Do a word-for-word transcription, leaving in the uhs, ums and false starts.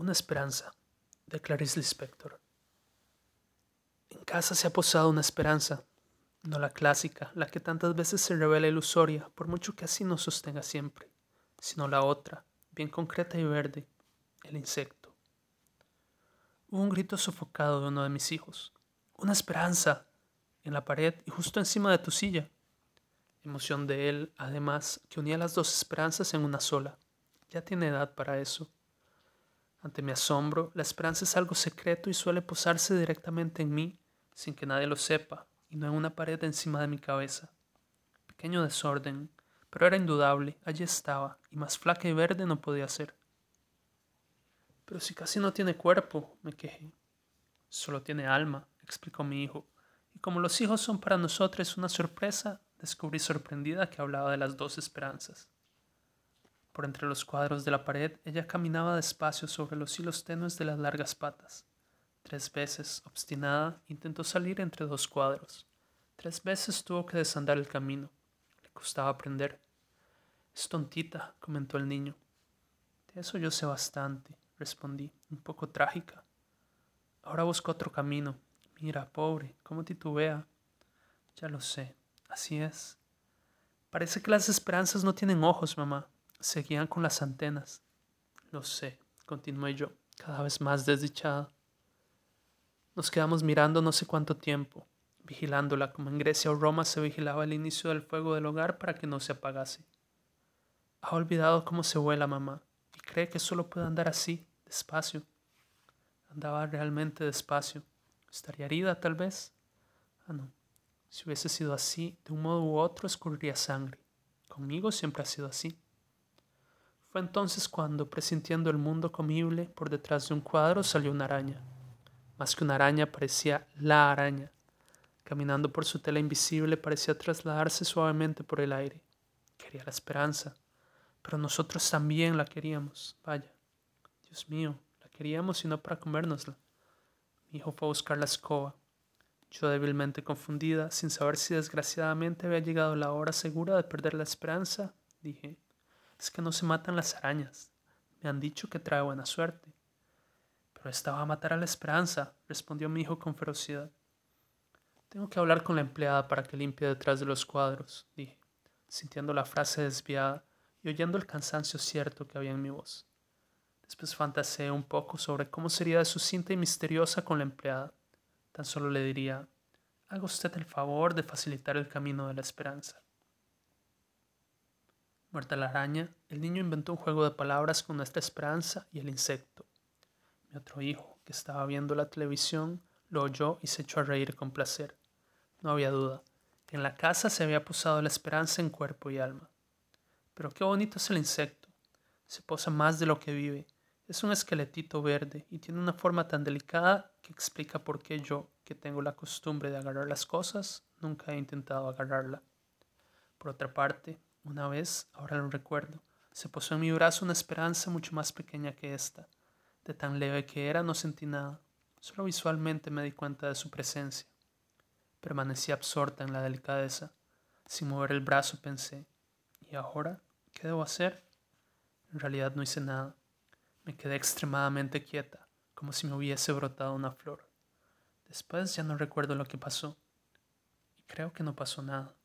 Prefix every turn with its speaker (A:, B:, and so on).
A: Una esperanza, de Clarice Lispector. En casa se ha posado una esperanza, no la clásica, la que tantas veces se revela ilusoria, por mucho que así nos sostenga siempre, sino la otra, bien concreta y verde, el insecto. Hubo un grito sofocado de uno de mis hijos. ¡Una esperanza! En la pared y justo encima de tu silla. Emoción de él, además, que unía las dos esperanzas en una sola. Ya tiene edad para eso. Ante mi asombro, la esperanza es algo secreto y suele posarse directamente en mí, sin que nadie lo sepa, y no en una pared encima de mi cabeza. Pequeño desorden, pero era indudable, allí estaba, y más flaca y verde no podía ser. Pero si casi no tiene cuerpo, me quejé. Solo tiene alma, explicó mi hijo, y como los hijos son para nosotros una sorpresa, descubrí sorprendida que hablaba de las dos esperanzas. Por entre los cuadros de la pared, ella caminaba despacio sobre los hilos tenues de las largas patas. Tres veces, obstinada, intentó salir entre dos cuadros. Tres veces tuvo que desandar el camino. Le costaba aprender. Es tontita, comentó el niño. De eso yo sé bastante, respondí, un poco trágica. Ahora busca otro camino. Mira, pobre, cómo titubea. Ya lo sé, así es. Parece que las esperanzas no tienen ojos, mamá. Se guían con las antenas. Lo sé, continué yo, cada vez más desdichada. Nos quedamos mirando no sé cuánto tiempo, vigilándola como en Grecia o Roma se vigilaba el inicio del fuego del hogar para que no se apagase. Ha olvidado cómo se vuela, mamá, y cree que solo puede andar así, despacio. Andaba realmente despacio. ¿Estaría herida, tal vez? Ah, no. Si hubiese sido así, de un modo u otro escurriría sangre. Conmigo siempre ha sido así. Fue entonces cuando, presintiendo el mundo comible, por detrás de un cuadro salió una araña. Más que una araña, parecía la araña. Caminando por su tela invisible, parecía trasladarse suavemente por el aire. Quería la esperanza, pero nosotros también la queríamos. Vaya, Dios mío, la queríamos y no para comérnosla. Mi hijo fue a buscar la escoba. Yo débilmente confundida, sin saber si desgraciadamente había llegado la hora segura de perder la esperanza, dije, es que no se matan las arañas. Me han dicho que trae buena suerte. Pero esta va a matar a la esperanza, respondió mi hijo con ferocidad. Tengo que hablar con la empleada para que limpie detrás de los cuadros, dije, sintiendo la frase desviada y oyendo el cansancio cierto que había en mi voz. Después fantaseé un poco sobre cómo sería de sucinta y misteriosa con la empleada. Tan solo le diría, haga usted el favor de facilitar el camino de la esperanza. Muerta la araña, el niño inventó un juego de palabras con nuestra esperanza y el insecto. Mi otro hijo, que estaba viendo la televisión, lo oyó y se echó a reír con placer. No había duda. En la casa se había posado la esperanza en cuerpo y alma. Pero qué bonito es el insecto. Se posa más de lo que vive. Es un esqueletito verde y tiene una forma tan delicada que explica por qué yo, que tengo la costumbre de agarrar las cosas, nunca he intentado agarrarla. Por otra parte, una vez, ahora lo recuerdo, se posó en mi brazo una esperanza mucho más pequeña que esta. De tan leve que era, no sentí nada. Solo visualmente me di cuenta de su presencia. Permanecí absorta en la delicadeza. Sin mover el brazo pensé, ¿y ahora qué debo hacer? En realidad no hice nada. Me quedé extremadamente quieta, como si me hubiese brotado una flor. Después ya no recuerdo lo que pasó. Y creo que no pasó nada.